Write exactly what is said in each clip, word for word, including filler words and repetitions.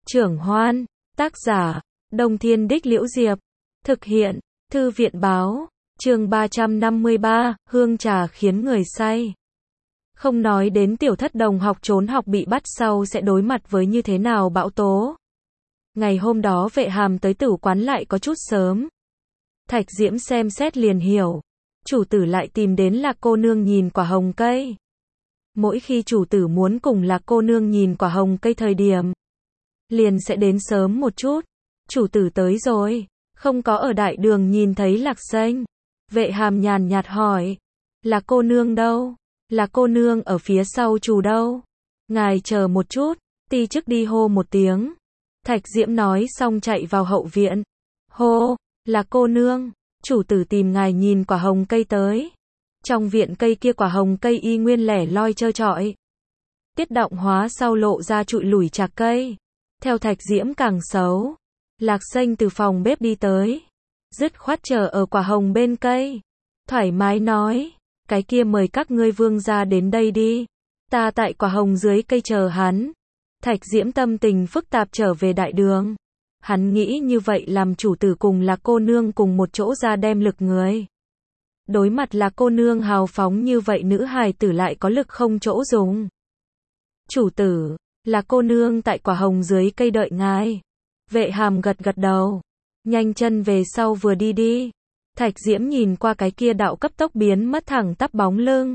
Trưởng Hoan, tác giả, Đông Thiên Đích Liễu Diệp, thực hiện, Thư viện báo, chương ba trăm năm mươi ba, hương trà khiến người say. Không nói đến tiểu thất đồng học trốn học bị bắt sau sẽ đối mặt với như thế nào bão tố. Ngày hôm đó Vệ Hàm tới tử quán lại có chút sớm. Thạch Diễm xem xét liền hiểu. Chủ tử lại tìm đến Lạc cô nương nhìn quả hồng cây. Mỗi khi chủ tử muốn cùng Lạc cô nương nhìn quả hồng cây thời điểm, liền sẽ đến sớm một chút. Chủ tử tới rồi, không có ở đại đường nhìn thấy Lạc Xanh. Vệ Hàm nhàn nhạt hỏi, Lạc cô nương đâu? Lạc cô nương ở phía sau chủ đâu? Ngài chờ một chút, ti chức đi hô một tiếng. Thạch Diễm nói xong chạy vào hậu viện. Hô, Lạc cô nương, chủ tử tìm ngài nhìn quả hồng cây tới. Trong viện cây kia quả hồng cây y nguyên lẻ loi trơ trọi. Tiết động hóa sau lộ ra trụi lủi chạc cây. Theo Thạch Diễm càng xấu. Lạc Xanh từ phòng bếp đi tới. Dứt khoát chờ ở quả hồng bên cây. Thoải mái nói, cái kia mời các ngươi vương gia đến đây đi. Ta tại quả hồng dưới cây chờ hắn. Thạch Diễm tâm tình phức tạp trở về đại đường. Hắn nghĩ như vậy làm chủ tử cùng Lạc cô nương cùng một chỗ ra đem lực người. Đối mặt Lạc cô nương hào phóng như vậy nữ hài tử lại có lực không chỗ dùng. Chủ tử, Lạc cô nương tại quả hồng dưới cây đợi ngài. Vệ Hàm gật gật đầu. Nhanh chân về sau vừa đi đi. Thạch Diễm nhìn qua cái kia đạo cấp tốc biến mất thẳng tắp bóng lưng.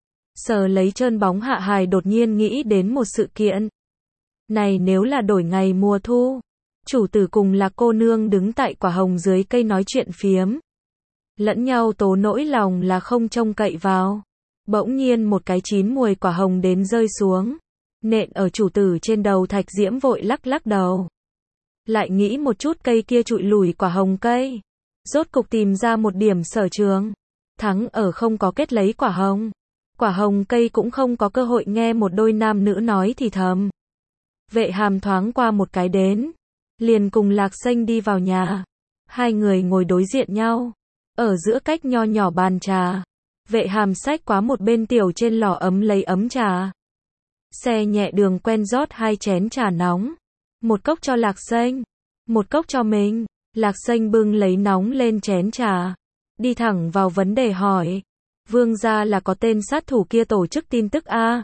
Sờ lấy trơn bóng hạ hài đột nhiên nghĩ đến một sự kiện. Này nếu là đổi ngày mùa thu. Chủ tử cùng Lạc cô nương đứng tại quả hồng dưới cây nói chuyện phiếm. Lẫn nhau tố nỗi lòng là không trông cậy vào. Bỗng nhiên một cái chín mùi quả hồng đến rơi xuống. Nện ở chủ tử trên đầu. Thạch Diễm vội lắc lắc đầu. Lại nghĩ một chút cây kia trụi lủi quả hồng cây. Rốt cục tìm ra một điểm sở trường. Thắng ở không có kết lấy quả hồng. Quả hồng cây cũng không có cơ hội nghe một đôi nam nữ nói thì thầm. Vệ Hàm thoáng qua một cái đến. Liền cùng Lạc Xanh đi vào nhà. Hai người ngồi đối diện nhau. Ở giữa cách nho nhỏ bàn trà. Vệ Hàm xách quá một bên tiểu trên lò ấm lấy ấm trà. Xe nhẹ đường quen rót hai chén trà nóng. Một cốc cho Lạc Xanh. Một cốc cho mình. Lạc Xanh bưng lấy nóng lên chén trà. Đi thẳng vào vấn đề hỏi. Vương gia là có tên sát thủ kia tổ chức tin tức a?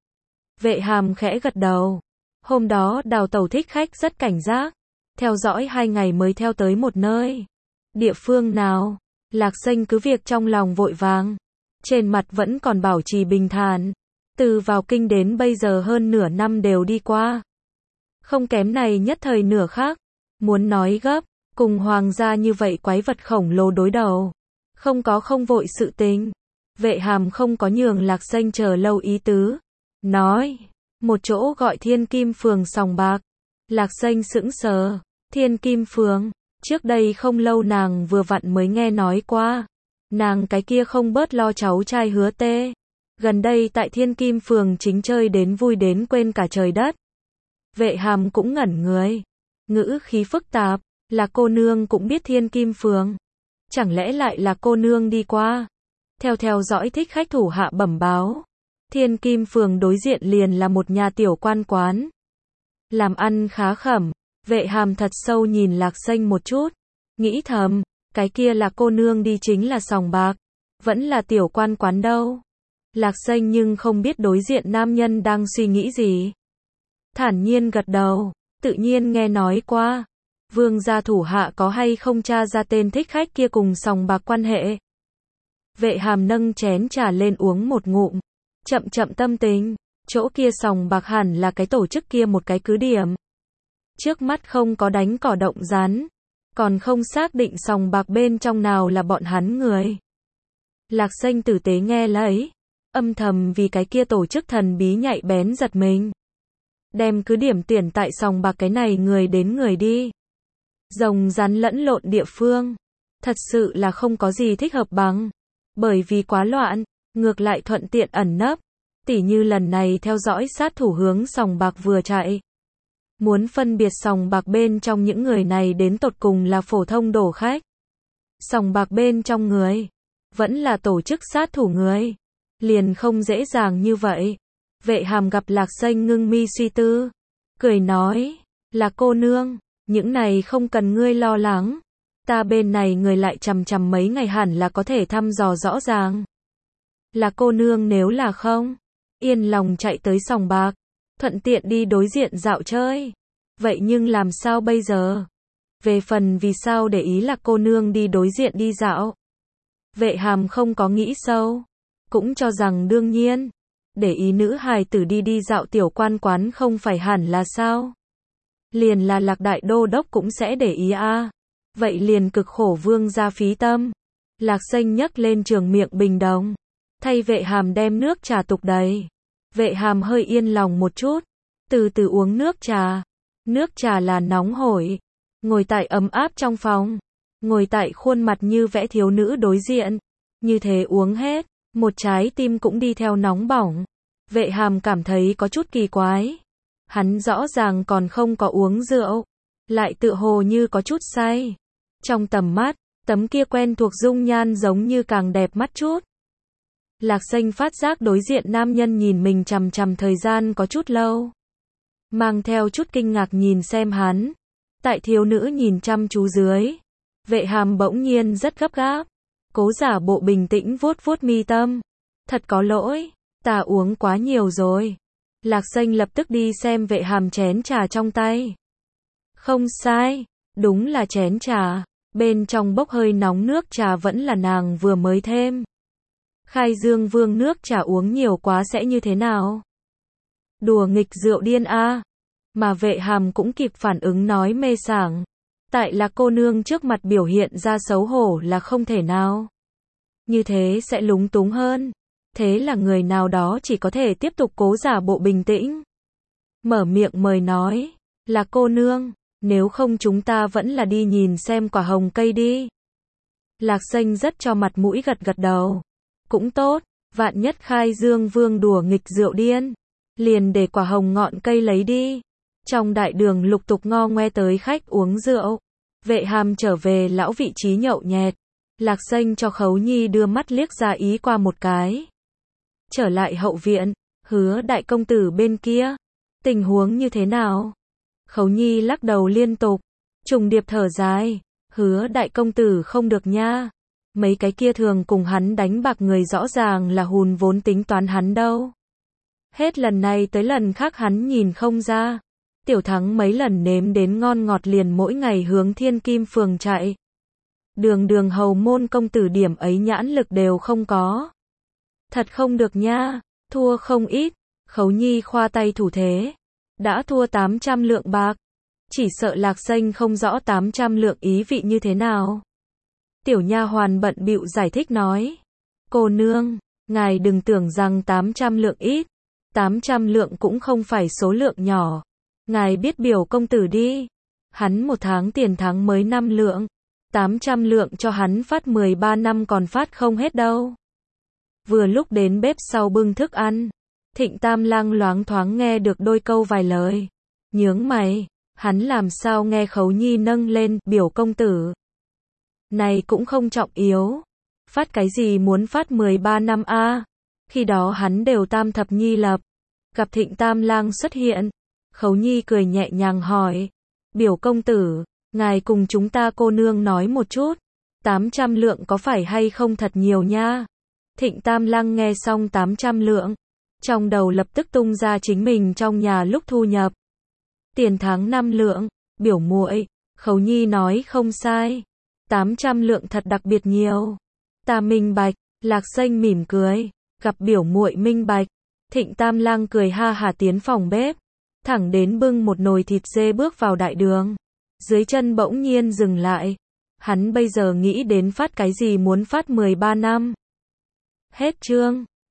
Vệ Hàm khẽ gật đầu. Hôm đó Đào Tẩu thích khách rất cảnh giác. Theo dõi hai ngày mới theo tới một nơi. Địa phương nào? Lạc Xanh cứ việc trong lòng vội vàng. Trên mặt vẫn còn bảo trì bình thản. Từ vào kinh đến bây giờ hơn nửa năm đều đi qua. Không kém này nhất thời nửa khác. Muốn nói gấp, cùng hoàng gia như vậy quái vật khổng lồ đối đầu. Không có không vội sự tình. Vệ Hàm không có nhường Lạc Xanh chờ lâu ý tứ. Nói, một chỗ gọi Thiên Kim Phường sòng bạc. Lạc Xanh sững sờ. Thiên Kim Phường, trước đây không lâu nàng vừa vặn mới nghe nói qua. Nàng cái kia không bớt lo cháu trai Hứa Tê. Gần đây tại Thiên Kim Phường chính chơi đến vui đến quên cả trời đất. Vệ Hàm cũng ngẩn người. Ngữ khí phức tạp, là cô nương cũng biết Thiên Kim Phường. Chẳng lẽ lại là cô nương đi qua? Theo theo dõi thích khách thủ hạ bẩm báo. Thiên Kim Phường đối diện liền là một nhà tiểu quan quán. Làm ăn khá khẩm. Vệ Hàm thật sâu nhìn Lạc Xanh một chút. Nghĩ thầm, cái kia là cô nương đi chính là sòng bạc. Vẫn là tiểu quan quán đâu. Lạc Xanh nhưng không biết đối diện nam nhân đang suy nghĩ gì. Thản nhiên gật đầu, tự nhiên nghe nói qua. Vương gia thủ hạ có hay không tra ra tên thích khách kia cùng sòng bạc quan hệ. Vệ Hàm nâng chén trà lên uống một ngụm. Chậm chậm tâm tình, chỗ kia sòng bạc hẳn là cái tổ chức kia một cái cứ điểm. Trước mắt không có đánh cỏ động rắn. Còn không xác định sòng bạc bên trong nào là bọn hắn người. Lạc Xanh tử tế nghe lấy. Âm thầm vì cái kia tổ chức thần bí nhạy bén giật mình. Đem cứ điểm tuyển tại sòng bạc cái này người đến người đi. Rồng rắn lẫn lộn địa phương. Thật sự là không có gì thích hợp bằng. Bởi vì quá loạn, ngược lại thuận tiện ẩn nấp. Tỉ như lần này theo dõi sát thủ hướng sòng bạc vừa chạy. Muốn phân biệt sòng bạc bên trong những người này đến tột cùng là phổ thông đổ khách. Sòng bạc bên trong người. Vẫn là tổ chức sát thủ người. Liền không dễ dàng như vậy. Vệ Hàm gặp Lạc Xanh ngưng mi suy tư. Cười nói. Là cô nương, những này không cần ngươi lo lắng. Ta bên này người lại chằm chằm mấy ngày hẳn là có thể thăm dò rõ ràng. Là cô nương nếu là không, yên lòng chạy tới sòng bạc, thuận tiện đi đối diện dạo chơi. Vậy nhưng làm sao bây giờ? Về phần vì sao để ý là cô nương đi đối diện đi dạo. Vệ Hàm không có nghĩ sâu, cũng cho rằng đương nhiên, để ý nữ hài tử đi đi dạo tiểu quan quán không phải hẳn là sao? Liền là Lạc đại đô đốc cũng sẽ để ý a. À. Vậy liền cực khổ vương gia phí tâm. Lạc Xanh nhấc lên trường miệng bình đồng, thay Vệ Hàm đem nước trà tục đầy. Vệ Hàm hơi yên lòng một chút, từ từ uống nước trà. Nước trà là nóng hổi, ngồi tại ấm áp trong phòng, ngồi tại khuôn mặt như vẽ thiếu nữ đối diện, như thế uống hết, một trái tim cũng đi theo nóng bỏng. Vệ Hàm cảm thấy có chút kỳ quái. Hắn rõ ràng còn không có uống rượu, lại tự hồ như có chút say. Trong tầm mắt, tấm kia quen thuộc dung nhan giống như càng đẹp mắt chút. Lạc Xanh phát giác đối diện nam nhân nhìn mình chằm chằm thời gian có chút lâu. Mang theo chút kinh ngạc nhìn xem hắn. Tại thiếu nữ nhìn chăm chú dưới, Vệ Hàm bỗng nhiên rất gấp gáp, cố giả bộ bình tĩnh vuốt vuốt mi tâm. Thật có lỗi, ta uống quá nhiều rồi. Lạc Xanh lập tức đi xem Vệ Hàm chén trà trong tay. Không sai, đúng là chén trà, bên trong bốc hơi nóng nước trà vẫn là nàng vừa mới thêm. Khai Dương Vương nước trà uống nhiều quá sẽ như thế nào? Đùa nghịch rượu điên a. Mà Vệ Hàm cũng kịp phản ứng nói mê sảng. Tại là cô nương trước mặt biểu hiện ra xấu hổ là không thể nào. Như thế sẽ lúng túng hơn. Thế là người nào đó chỉ có thể tiếp tục cố giả bộ bình tĩnh. Mở miệng mời nói, là cô nương, nếu không chúng ta vẫn là đi nhìn xem quả hồng cây đi. Lạc Xanh rất cho mặt mũi gật gật đầu. Cũng tốt, vạn nhất Khai Dương Vương đùa nghịch rượu điên, liền để quả hồng ngọn cây lấy đi. Trong đại đường lục tục ngo ngoe tới khách uống rượu. Vệ Hàm trở về lão vị trí nhậu nhẹt. Lạc Xanh cho Khấu Nhi đưa mắt liếc ra ý qua một cái. Trở lại hậu viện, Hứa đại công tử bên kia, tình huống như thế nào? Khấu Nhi lắc đầu liên tục, trùng điệp thở dài, Hứa đại công tử không được nha. Mấy cái kia thường cùng hắn đánh bạc người rõ ràng là hùn vốn tính toán hắn đâu. Hết lần này tới lần khác hắn nhìn không ra. Tiểu Thắng mấy lần nếm đến ngon ngọt liền mỗi ngày hướng Thiên Kim phường chạy. Đường đường hầu môn công tử điểm ấy nhãn lực đều không có. Thật không được nha, thua không ít. Khấu Nhi khoa tay thủ thế. Đã thua tám trăm lượng bạc. Chỉ sợ Lạc Xanh không rõ tám trăm lượng ý vị như thế nào. Tiểu nha hoàn bận bịu giải thích nói. Cô nương, ngài đừng tưởng rằng tám trăm lượng ít. tám trăm lượng cũng không phải số lượng nhỏ. Ngài biết biểu công tử đi. Hắn một tháng tiền tháng mới năm lượng. tám trăm lượng cho hắn phát mười ba năm còn phát không hết đâu. Vừa lúc đến bếp sau bưng thức ăn. Thịnh Tam Lang loáng thoáng nghe được đôi câu vài lời. Nhướng mày, hắn làm sao nghe Khấu Nhi nâng lên biểu công tử. Này cũng không trọng yếu. Phát cái gì muốn phát mười ba năm a? À? Khi đó hắn đều tam thập nhi lập. Gặp Thịnh Tam Lang xuất hiện. Khấu Nhi cười nhẹ nhàng hỏi. Biểu công tử, ngài cùng chúng ta cô nương nói một chút. tám trăm lượng có phải hay không thật nhiều nha? Thịnh Tam Lang nghe xong tám trăm lượng. Trong đầu lập tức tung ra chính mình trong nhà lúc thu nhập. Tiền tháng năm lượng, biểu muội, Khấu Nhi nói không sai. tám trăm lượng thật đặc biệt nhiều. Ta minh bạch, Lạc Xanh mỉm cười, gặp biểu muội minh bạch. Thịnh Tam Lang cười ha hả tiến phòng bếp, thẳng đến bưng một nồi thịt dê bước vào đại đường. Dưới chân bỗng nhiên dừng lại. Hắn bây giờ nghĩ đến phát cái gì muốn phát mười ba năm. Hết chương.